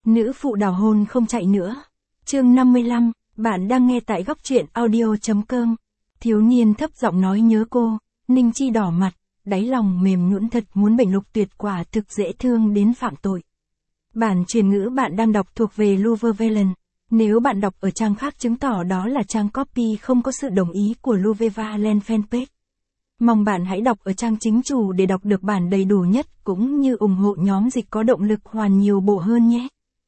Nữ phụ đào hôn không chạy nữa. Chương 55, bạn đang nghe tại góc truyện audio.com. Thiếu niên thấp giọng nói nhớ cô, Ninh Chi đỏ mặt, đáy lòng mềm nhũn thật muốn bệnh Lục Tuyệt quả thực dễ thương đến phạm tội. Bản truyền ngữ bạn đang đọc thuộc về Louvre Velen. Nếu bạn đọc ở trang khác chứng tỏ đó là trang copy không có sự đồng ý của Louvre Velen fanpage. Mong bạn hãy đọc ở trang chính chủ để đọc được bản đầy đủ nhất cũng như ủng hộ nhóm dịch có động lực hoàn nhiều bộ hơn nhé.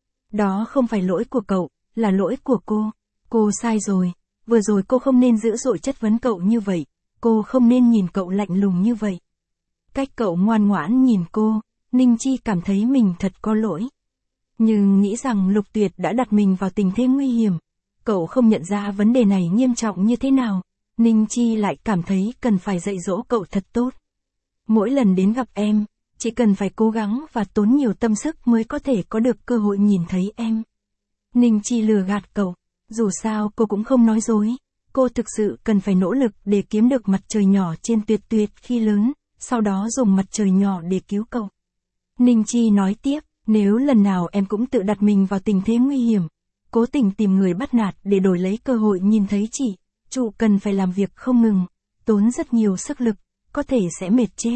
Đó không phải lỗi của cậu, là lỗi của cô. Cô sai rồi. Vừa rồi cô không nên dữ dội chất vấn cậu như vậy. Cô không nên nhìn cậu lạnh lùng như vậy. Cách cậu ngoan ngoãn nhìn cô, Ninh Chi cảm thấy mình thật có lỗi. Nhưng nghĩ rằng Lục Tuyệt đã đặt mình vào tình thế nguy hiểm. Cậu không nhận ra vấn đề này nghiêm trọng như thế nào. Ninh Chi lại cảm thấy cần phải dạy dỗ cậu thật tốt. Mỗi lần đến gặp em, chỉ cần phải cố gắng và tốn nhiều tâm sức mới có thể có được cơ hội nhìn thấy em. Ninh Chi lừa gạt cậu. Dù sao cô cũng không nói dối. Cô thực sự cần phải nỗ lực để kiếm được mặt trời nhỏ trên Tuyệt Tuyệt khi lớn, sau đó dùng mặt trời nhỏ để cứu cậu. Ninh Chi nói tiếp, nếu lần nào em cũng tự đặt mình vào tình thế nguy hiểm, cố tình tìm người bắt nạt để đổi lấy cơ hội nhìn thấy chị, chủ cần phải làm việc không ngừng, tốn rất nhiều sức lực, có thể sẽ mệt chết.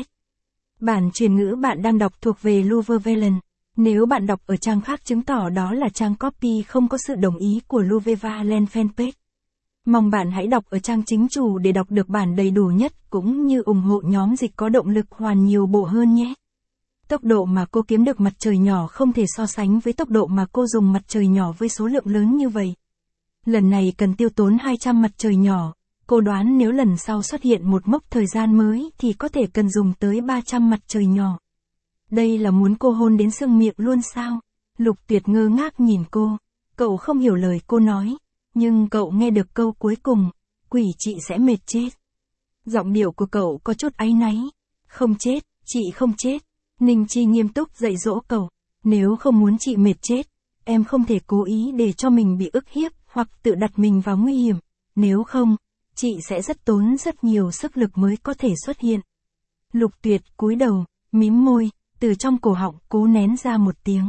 Bản truyền ngữ bạn đang đọc thuộc về Louvre Velen. Nếu bạn đọc ở trang khác chứng tỏ đó là trang copy không có sự đồng ý của Louvre Velen fanpage. Mong bạn hãy đọc ở trang chính chủ để đọc được bản đầy đủ nhất cũng như ủng hộ nhóm dịch có động lực hoàn nhiều bộ hơn nhé. Tốc độ mà cô kiếm được mặt trời nhỏ không thể so sánh với tốc độ mà cô dùng mặt trời nhỏ với số lượng lớn như vậy. Lần này cần tiêu tốn 200 mặt trời nhỏ, cô đoán nếu lần sau xuất hiện một mốc thời gian mới thì có thể cần dùng tới 300 mặt trời nhỏ. Đây là muốn cô hôn đến sưng miệng luôn sao? Lục Tuyệt ngơ ngác nhìn cô, cậu không hiểu lời cô nói, nhưng cậu nghe được câu cuối cùng, quỷ chị sẽ mệt chết. Giọng điệu của cậu có chút áy náy. Không chết, chị không chết. Ninh Chi nghiêm túc dạy dỗ cậu, nếu không muốn chị mệt chết, em không thể cố ý để cho mình bị ức hiếp hoặc tự đặt mình vào nguy hiểm, nếu không, chị sẽ tốn rất nhiều sức lực mới có thể xuất hiện. Lục Tuyệt cúi đầu, mím môi, từ trong cổ họng cố nén ra một tiếng.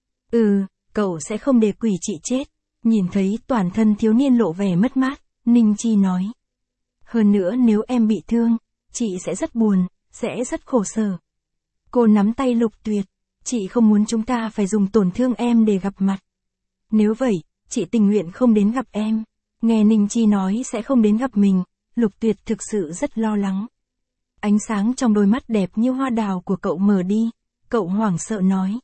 Cậu sẽ không để quỷ chị chết. Nhìn thấy toàn thân thiếu niên lộ vẻ mất mát, Ninh Chi nói. Hơn nữa nếu em bị thương, chị sẽ rất buồn, sẽ rất khổ sở. Cô nắm tay Lục Tuyệt, chị không muốn chúng ta phải dùng tổn thương em để gặp mặt. Nếu vậy, chị tình nguyện không đến gặp em. Nghe Ninh Chi nói sẽ không đến gặp mình, Lục Tuyệt thực sự rất lo lắng. Ánh sáng trong đôi mắt đẹp như hoa đào của cậu mở đi, cậu hoảng sợ nói.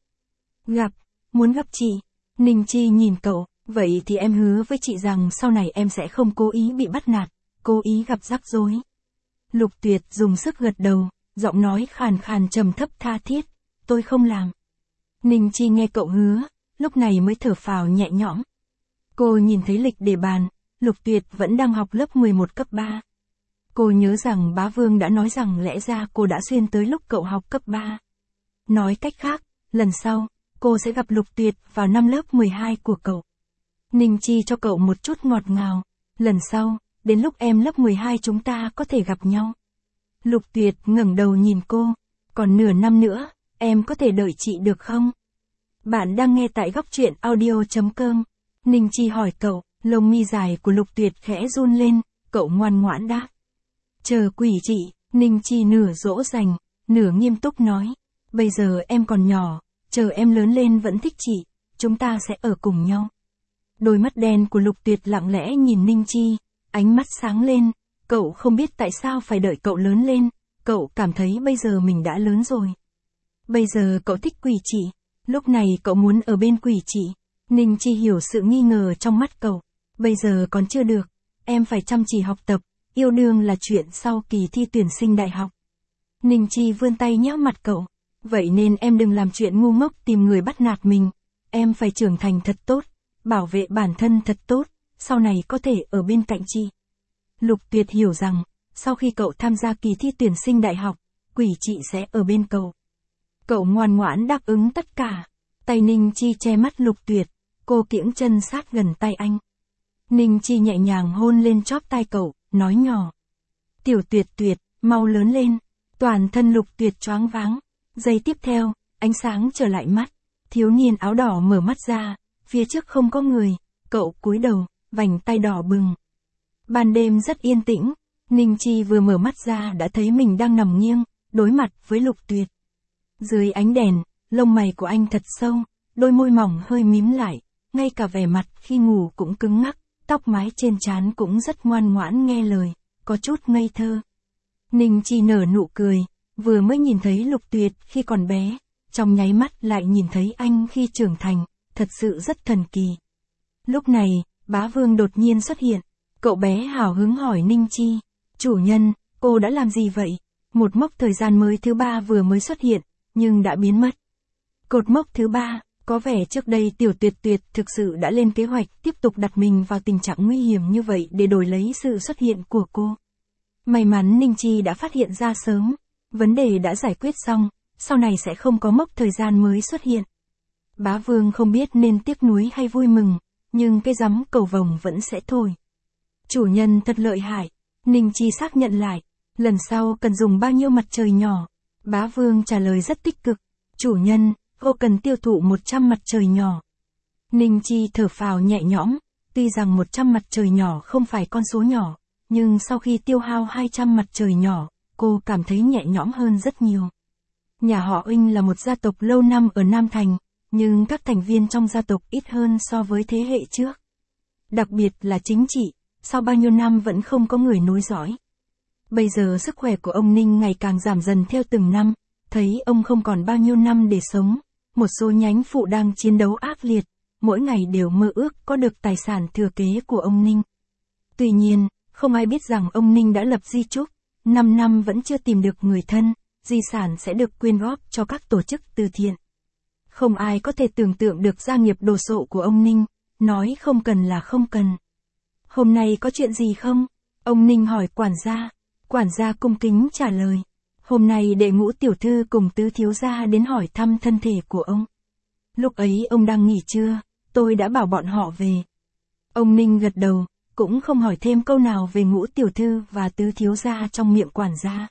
Muốn gặp chị. Ninh Chi nhìn cậu, vậy thì em hứa với chị rằng sau này em sẽ không cố ý bị bắt nạt, cố ý gặp rắc rối. Lục Tuyệt dùng sức gật đầu, giọng nói khàn khàn trầm thấp tha thiết, tôi không làm. Ninh Chi nghe cậu hứa, lúc này mới thở phào nhẹ nhõm. Cô nhìn thấy lịch đề bàn, Lục Tuyệt vẫn đang học lớp 11 cấp 3. Cô nhớ rằng bá Vương đã nói rằng lẽ ra cô đã xuyên tới lúc cậu học cấp 3. Nói cách khác, lần sau, cô sẽ gặp Lục Tuyệt vào năm lớp 12 của cậu. Ninh Chi cho cậu một chút ngọt ngào, lần sau, đến lúc em lớp 12 chúng ta có thể gặp nhau. Lục Tuyệt ngẩng đầu nhìn cô, còn nửa năm nữa, em có thể đợi chị được không? Bạn đang nghe tại góc truyện audio.com. Ninh Chi hỏi cậu, lông mi dài của Lục Tuyệt khẽ run lên, cậu ngoan ngoãn đáp. Chờ quỷ chị, Ninh Chi nửa dỗ dành, nửa nghiêm túc nói. Bây giờ em còn nhỏ, chờ em lớn lên vẫn thích chị, chúng ta sẽ ở cùng nhau. Đôi mắt đen của Lục Tuyệt lặng lẽ nhìn Ninh Chi, ánh mắt sáng lên, cậu không biết tại sao phải đợi cậu lớn lên, cậu cảm thấy bây giờ mình đã lớn rồi. Bây giờ cậu thích quỷ chị, lúc này cậu muốn ở bên quỷ chị. Ninh Chi hiểu sự nghi ngờ trong mắt cậu, bây giờ còn chưa được, em phải chăm chỉ học tập, yêu đương là chuyện sau kỳ thi tuyển sinh đại học. Ninh Chi vươn tay nhéo mặt cậu, vậy nên em đừng làm chuyện ngu ngốc tìm người bắt nạt mình, em phải trưởng thành thật tốt, bảo vệ bản thân thật tốt, sau này có thể ở bên cạnh chị. Lục Tuyệt hiểu rằng, sau khi cậu tham gia kỳ thi tuyển sinh đại học, quỷ chị sẽ ở bên cậu. Cậu ngoan ngoãn đáp ứng tất cả. Tay Ninh Chi che mắt Lục Tuyệt, cô kiễng chân sát gần tay anh. Ninh Chi nhẹ nhàng hôn lên chóp tai cậu, nói nhỏ. Tiểu Tuyệt Tuyệt, mau lớn lên. Toàn thân Lục Tuyệt choáng váng. Giây tiếp theo, ánh sáng trở lại mắt. Thiếu niên áo đỏ mở mắt ra, phía trước không có người, cậu cúi đầu, vành tay đỏ bừng. Ban đêm rất yên tĩnh, Ninh Chi vừa mở mắt ra đã thấy mình đang nằm nghiêng, đối mặt với Lục Tuyệt. Dưới ánh đèn, lông mày của anh thật sâu, đôi môi mỏng hơi mím lại, ngay cả vẻ mặt khi ngủ cũng cứng ngắc, tóc mái trên trán cũng rất ngoan ngoãn nghe lời, có chút ngây thơ. Ninh Chi nở nụ cười, vừa mới nhìn thấy Lục Tuyệt khi còn bé, trong nháy mắt lại nhìn thấy anh khi trưởng thành, thật sự rất thần kỳ. Lúc này, Bá Vương đột nhiên xuất hiện, cậu bé hào hứng hỏi Ninh Chi, chủ nhân, cô đã làm gì vậy? Một mốc thời gian mới thứ 3 vừa mới xuất hiện, nhưng đã biến mất. Cột mốc thứ 3, có vẻ trước đây Tiểu Tuyệt Tuyệt thực sự đã lên kế hoạch tiếp tục đặt mình vào tình trạng nguy hiểm như vậy để đổi lấy sự xuất hiện của cô. May mắn Ninh Chi đã phát hiện ra sớm, vấn đề đã giải quyết xong, sau này sẽ không có mốc thời gian mới xuất hiện. Bá Vương không biết nên tiếc nuối hay vui mừng, nhưng cái rắm cầu vồng vẫn sẽ thôi. Chủ nhân thật lợi hại, Ninh Chi xác nhận lại, lần sau cần dùng bao nhiêu mặt trời nhỏ? Bá Vương trả lời rất tích cực, chủ nhân, cô cần tiêu thụ 100 mặt trời nhỏ. Ninh Chi thở phào nhẹ nhõm, tuy rằng 100 mặt trời nhỏ không phải con số nhỏ, nhưng sau khi tiêu hao 200 mặt trời nhỏ, cô cảm thấy nhẹ nhõm hơn rất nhiều. Nhà họ Uinh là một gia tộc lâu năm ở Nam Thành, nhưng các thành viên trong gia tộc ít hơn so với thế hệ trước. Đặc biệt là chính trị, sau bao nhiêu năm vẫn không có người nối dõi. Bây giờ sức khỏe của ông Ninh ngày càng giảm dần theo từng năm, thấy ông không còn bao nhiêu năm để sống, một số nhánh phụ đang chiến đấu ác liệt, mỗi ngày đều mơ ước có được tài sản thừa kế của ông Ninh. Tuy nhiên, không ai biết rằng ông Ninh đã lập di chúc, 5 năm vẫn chưa tìm được người thân, di sản sẽ được quyên góp cho các tổ chức từ thiện. Không ai có thể tưởng tượng được gia nghiệp đồ sộ của ông Ninh, nói không cần là không cần. Hôm nay có chuyện gì không? Ông Ninh hỏi quản gia. Quản gia cung kính trả lời. Hôm nay đệ Ngũ tiểu thư cùng tứ thiếu gia đến hỏi thăm thân thể của ông. Lúc ấy ông đang nghỉ trưa, tôi đã bảo bọn họ về. Ông Ninh gật đầu, cũng không hỏi thêm câu nào về Ngũ tiểu thư và tứ thiếu gia trong miệng quản gia.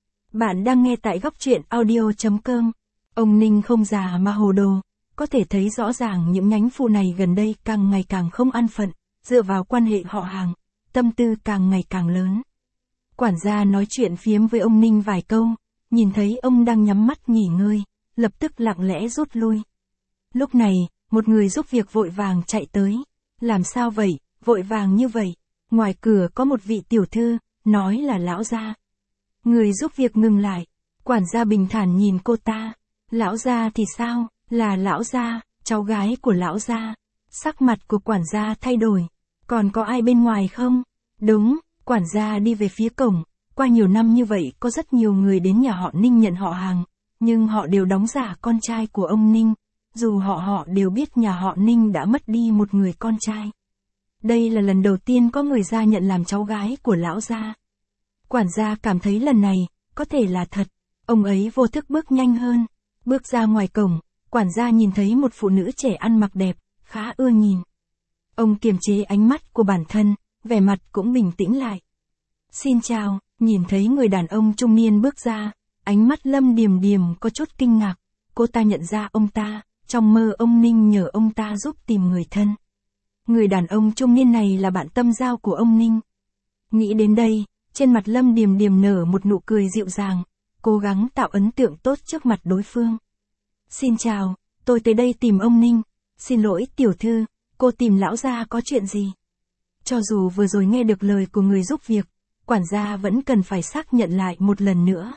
Bạn đang nghe tại góc truyện audio.com. Ông Ninh không già mà hồ đồ, có thể thấy rõ ràng những nhánh phụ này gần đây càng ngày càng không an phận, dựa vào quan hệ họ hàng, tâm tư càng ngày càng lớn. Quản gia nói chuyện phiếm với ông Ninh vài câu, nhìn thấy ông đang nhắm mắt nghỉ ngơi, lập tức lặng lẽ rút lui. Lúc này, một người giúp việc vội vàng chạy tới. Làm sao vậy, vội vàng như vậy? Ngoài cửa có một vị tiểu thư, nói là lão gia. Người giúp việc ngừng lại, quản gia bình thản nhìn cô ta. Lão gia thì sao, là lão gia, cháu gái của lão gia. Sắc mặt của quản gia thay đổi. Còn có ai bên ngoài không? Đúng, quản gia đi về phía cổng. Qua nhiều năm như vậy có rất nhiều người đến nhà họ Ninh nhận họ hàng, nhưng họ đều đóng giả con trai của ông Ninh. Dù họ đều biết nhà họ Ninh đã mất đi một người con trai. Đây là lần đầu tiên có người ra nhận làm cháu gái của lão gia. Quản gia cảm thấy lần này, có thể là thật. Ông ấy vô thức bước nhanh hơn. Bước ra ngoài cổng, quản gia nhìn thấy một phụ nữ trẻ ăn mặc đẹp, khá ưa nhìn. Ông kiềm chế ánh mắt của bản thân, vẻ mặt cũng bình tĩnh lại. Xin chào, nhìn thấy người đàn ông trung niên bước ra, ánh mắt Lâm Điềm Điềm có chút kinh ngạc. Cô ta nhận ra ông ta, trong mơ ông Ninh nhờ ông ta giúp tìm người thân. Người đàn ông trung niên này là bạn tâm giao của ông Ninh. Nghĩ đến đây, trên mặt Lâm Điềm Điềm nở một nụ cười dịu dàng, cố gắng tạo ấn tượng tốt trước mặt đối phương. Xin chào, tôi tới đây tìm ông Ninh. Xin lỗi tiểu thư, cô tìm lão gia có chuyện gì? Cho dù vừa rồi nghe được lời của người giúp việc, quản gia vẫn cần phải xác nhận lại một lần nữa.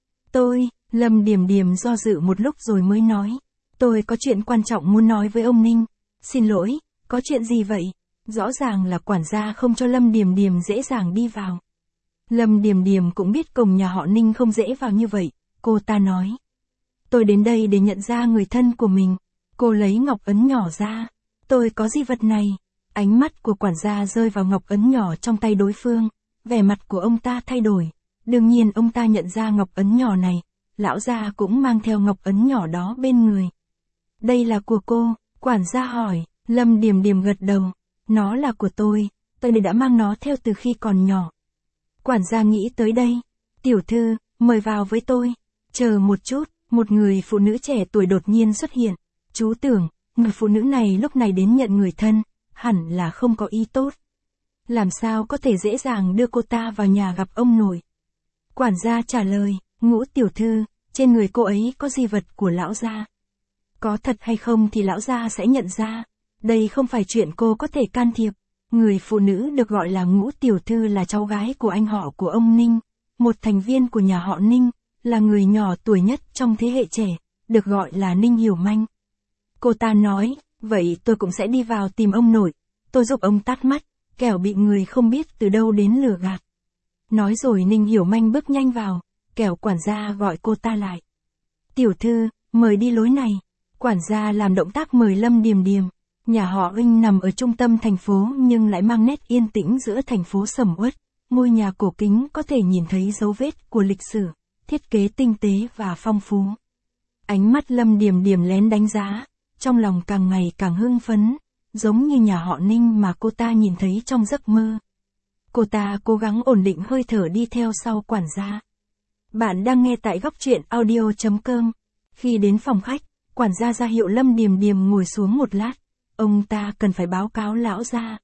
Lâm Điềm Điềm do dự một lúc rồi mới nói. Tôi có chuyện quan trọng muốn nói với ông Ninh. Xin lỗi, có chuyện gì vậy? Rõ ràng là quản gia không cho Lâm Điềm Điềm dễ dàng đi vào. Lâm Điềm Điềm cũng biết cổng nhà họ Ninh không dễ vào như vậy, cô ta nói. Tôi đến đây để nhận ra người thân của mình. Cô lấy ngọc ấn nhỏ ra. Tôi có di vật này. Ánh mắt của quản gia rơi vào ngọc ấn nhỏ trong tay đối phương. Vẻ mặt của ông ta thay đổi. Đương nhiên ông ta nhận ra ngọc ấn nhỏ này. Lão gia cũng mang theo ngọc ấn nhỏ đó bên người. Đây là của cô, quản gia hỏi. Lâm Điềm Điềm gật đầu. Nó là của tôi đã mang nó theo từ khi còn nhỏ. Quản gia nghĩ tới đây. Tiểu thư, mời vào với tôi. Chờ một chút, một người phụ nữ trẻ tuổi đột nhiên xuất hiện. Chú tưởng, người phụ nữ này lúc này đến nhận người thân, hẳn là không có ý tốt. Làm sao có thể dễ dàng đưa cô ta vào nhà gặp ông nội. Quản gia trả lời, Ngũ tiểu thư, trên người cô ấy có di vật của lão gia. Có thật hay không thì lão gia sẽ nhận ra. Đây không phải chuyện cô có thể can thiệp. Người phụ nữ được gọi là Ngũ tiểu thư là cháu gái của anh họ của ông Ninh, một thành viên của nhà họ Ninh, là người nhỏ tuổi nhất trong thế hệ trẻ, được gọi là Ninh Hiểu Manh. Cô ta nói, vậy tôi cũng sẽ đi vào tìm ông nội, tôi giúp ông tắt mắt, kẻo bị người không biết từ đâu đến lừa gạt. Nói rồi Ninh Hiểu Manh bước nhanh vào, kẻo quản gia gọi cô ta lại. Tiểu thư, mời đi lối này. Quản gia làm động tác mời Lâm Điềm Điềm. Nhà họ Uinh nằm ở trung tâm thành phố nhưng lại mang nét yên tĩnh giữa thành phố sầm uất. Ngôi nhà cổ kính có thể nhìn thấy dấu vết của lịch sử, thiết kế tinh tế và phong phú. Ánh mắt Lâm Điềm Điềm lén đánh giá, trong lòng càng ngày càng hưng phấn, giống như nhà họ Ninh mà cô ta nhìn thấy trong giấc mơ. Cô ta cố gắng ổn định hơi thở đi theo sau quản gia. Bạn đang nghe tại góc truyện audio.com. Khi đến phòng khách, quản gia ra hiệu Lâm Điềm Điềm ngồi xuống một lát. Ông ta cần phải báo cáo lão gia.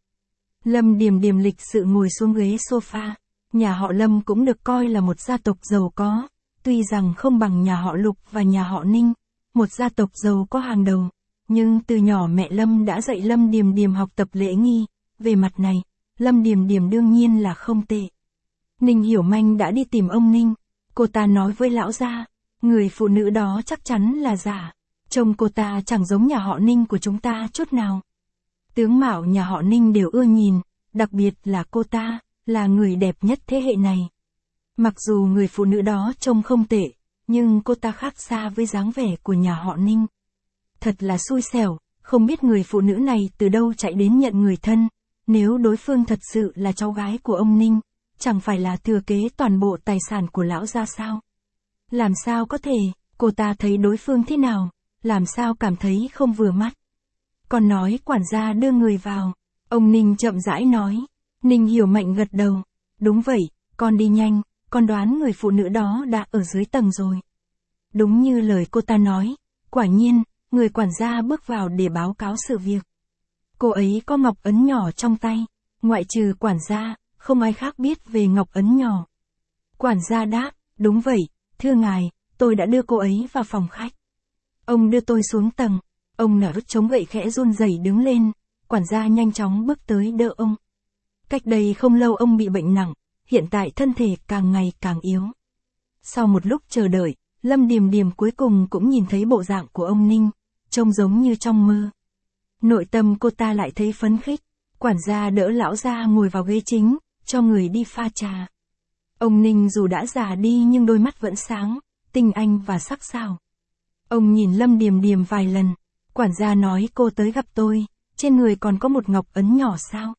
Lâm Điềm Điềm lịch sự ngồi xuống ghế sofa. Nhà họ Lâm cũng được coi là một gia tộc giàu có, tuy rằng không bằng nhà họ Lục và nhà họ Ninh, một gia tộc giàu có hàng đầu. Nhưng từ nhỏ mẹ Lâm đã dạy Lâm Điềm Điềm học tập lễ nghi, về mặt này, Lâm Điềm Điềm đương nhiên là không tệ. Ninh Hiểu Manh đã đi tìm ông Ninh, cô ta nói với lão gia, người phụ nữ đó chắc chắn là giả, trông cô ta chẳng giống nhà họ Ninh của chúng ta chút nào. Tướng mạo nhà họ Ninh đều ưa nhìn, đặc biệt là cô ta, là người đẹp nhất thế hệ này. Mặc dù người phụ nữ đó trông không tệ, nhưng cô ta khác xa với dáng vẻ của nhà họ Ninh. Thật là xui xẻo, không biết người phụ nữ này từ đâu chạy đến nhận người thân, nếu đối phương thật sự là cháu gái của ông Ninh, chẳng phải là thừa kế toàn bộ tài sản của lão gia sao? Làm sao có thể, cô ta thấy đối phương thế nào, làm sao cảm thấy không vừa mắt? Còn nói quản gia đưa người vào, ông Ninh chậm rãi nói. Ninh Hiểu Manh gật đầu, đúng vậy, con đi nhanh, con đoán người phụ nữ đó đã ở dưới tầng rồi. Đúng như lời cô ta nói, quả nhiên, người quản gia bước vào để báo cáo sự việc. Cô ấy có ngọc ấn nhỏ trong tay, ngoại trừ quản gia, không ai khác biết về ngọc ấn nhỏ. Quản gia đáp, đúng vậy, thưa ngài, tôi đã đưa cô ấy vào phòng khách. Ông đưa tôi xuống tầng, ông nở chống gậy khẽ run rẩy đứng lên, quản gia nhanh chóng bước tới đỡ ông. Cách đây không lâu ông bị bệnh nặng, hiện tại thân thể càng ngày càng yếu. Sau một lúc chờ đợi, Lâm Điềm Điềm cuối cùng cũng nhìn thấy bộ dạng của ông Ninh, trông giống như trong mơ. Nội tâm cô ta lại thấy phấn khích, quản gia đỡ lão gia ngồi vào ghế chính, cho người đi pha trà. Ông Ninh dù đã già đi nhưng đôi mắt vẫn sáng, tinh anh và sắc sảo. Ông nhìn Lâm Điềm Điềm vài lần, quản gia nói cô tới gặp tôi, trên người còn có một ngọc ấn nhỏ sao?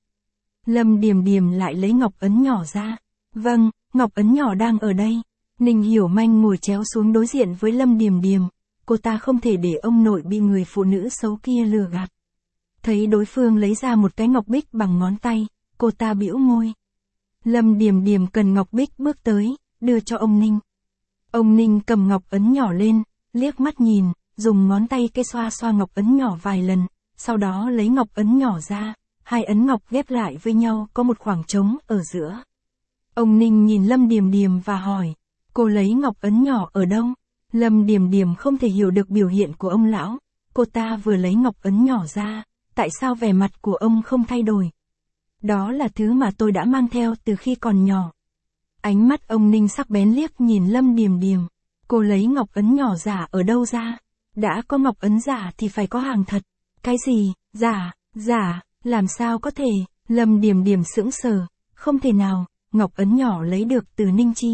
Lâm Điềm Điềm lại lấy ngọc ấn nhỏ ra. Vâng, ngọc ấn nhỏ đang ở đây. Ninh Hiểu Manh ngồi chéo xuống đối diện với Lâm Điềm Điềm, cô ta không thể để ông nội bị người phụ nữ xấu kia lừa gạt. Thấy đối phương lấy ra một cái ngọc bích bằng ngón tay, cô ta bĩu môi. Lâm Điềm Điềm cần ngọc bích bước tới, đưa cho ông Ninh. Ông Ninh cầm ngọc ấn nhỏ lên, liếc mắt nhìn, dùng ngón tay cái xoa xoa ngọc ấn nhỏ vài lần, sau đó lấy ngọc ấn nhỏ ra, hai ấn ngọc ghép lại với nhau có một khoảng trống ở giữa. Ông Ninh nhìn Lâm Điềm Điềm và hỏi, cô lấy ngọc ấn nhỏ ở đâu? Lâm Điềm Điềm không thể hiểu được biểu hiện của ông lão, cô ta vừa lấy ngọc ấn nhỏ ra, tại sao vẻ mặt của ông không thay đổi? Đó là thứ mà tôi đã mang theo từ khi còn nhỏ. Ánh mắt ông Ninh sắc bén liếc nhìn Lâm Điềm Điềm, cô lấy ngọc ấn nhỏ giả ở đâu ra? Đã có ngọc ấn giả thì phải có hàng thật. Cái gì? Giả, làm sao có thể? Lâm Điềm Điềm sững sờ, không thể nào, ngọc ấn nhỏ lấy được từ Ninh Chi.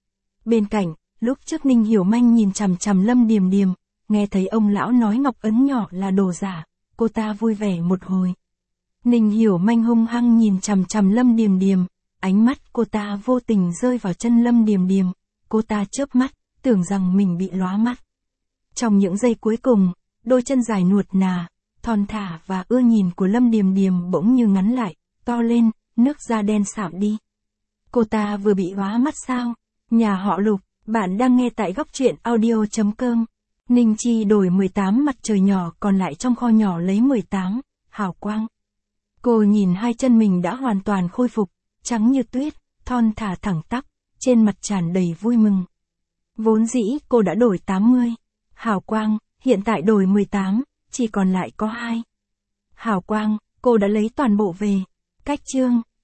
Bên cạnh, lúc trước Ninh Hiểu Manh nhìn chằm chằm Lâm Điềm Điềm, nghe thấy ông lão nói ngọc ấn nhỏ là đồ giả, cô ta vui vẻ một hồi. Ninh Hiểu Manh hung hăng nhìn chằm chằm Lâm Điềm Điềm, ánh mắt cô ta vô tình rơi vào chân Lâm Điềm Điềm, cô ta chớp mắt, tưởng rằng mình bị lóa mắt. Trong những giây cuối cùng, đôi chân dài nuột nà, thon thả và ưa nhìn của Lâm Điềm Điềm bỗng như ngắn lại, to lên, nước da đen sạm đi. Cô ta vừa bị lóa mắt sao? Nhà họ Lục, bạn đang nghe tại góc truyện audio.com. Ninh Chi đổi 18 mặt trời nhỏ còn lại trong kho nhỏ lấy 18, hào quang. Cô nhìn hai chân mình đã hoàn toàn khôi phục, trắng như tuyết, thon thả thẳng tắp, trên mặt tràn đầy vui mừng. Vốn dĩ cô đã đổi 80, hào quang, hiện tại đổi 18, chỉ còn lại có 2. Hào quang, cô đã lấy toàn bộ về. Cách chương